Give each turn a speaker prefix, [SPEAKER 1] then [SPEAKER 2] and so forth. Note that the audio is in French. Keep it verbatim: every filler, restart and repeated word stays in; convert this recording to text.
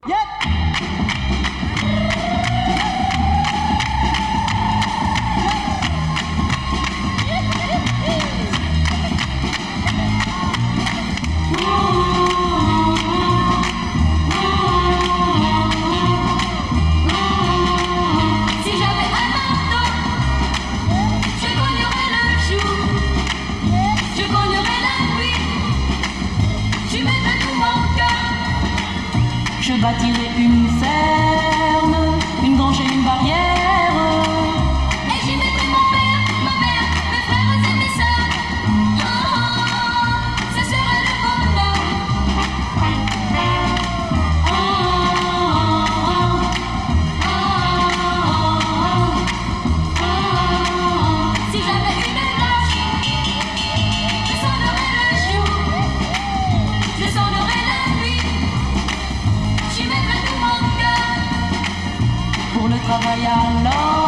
[SPEAKER 1] Je bâtirai une ferme, une grange et une barrière.
[SPEAKER 2] Et j'y mettrai mon père, ma mère, mes frères et mes sœurs. Oh, ce serait le bonheur.
[SPEAKER 1] Oh, oh, oh, oh, oh.
[SPEAKER 2] Si j'avais une cloche, je sonnerais le jour, je sonnerais la nuit. J'y mettrai tout mon cœur
[SPEAKER 1] pour le travail alors.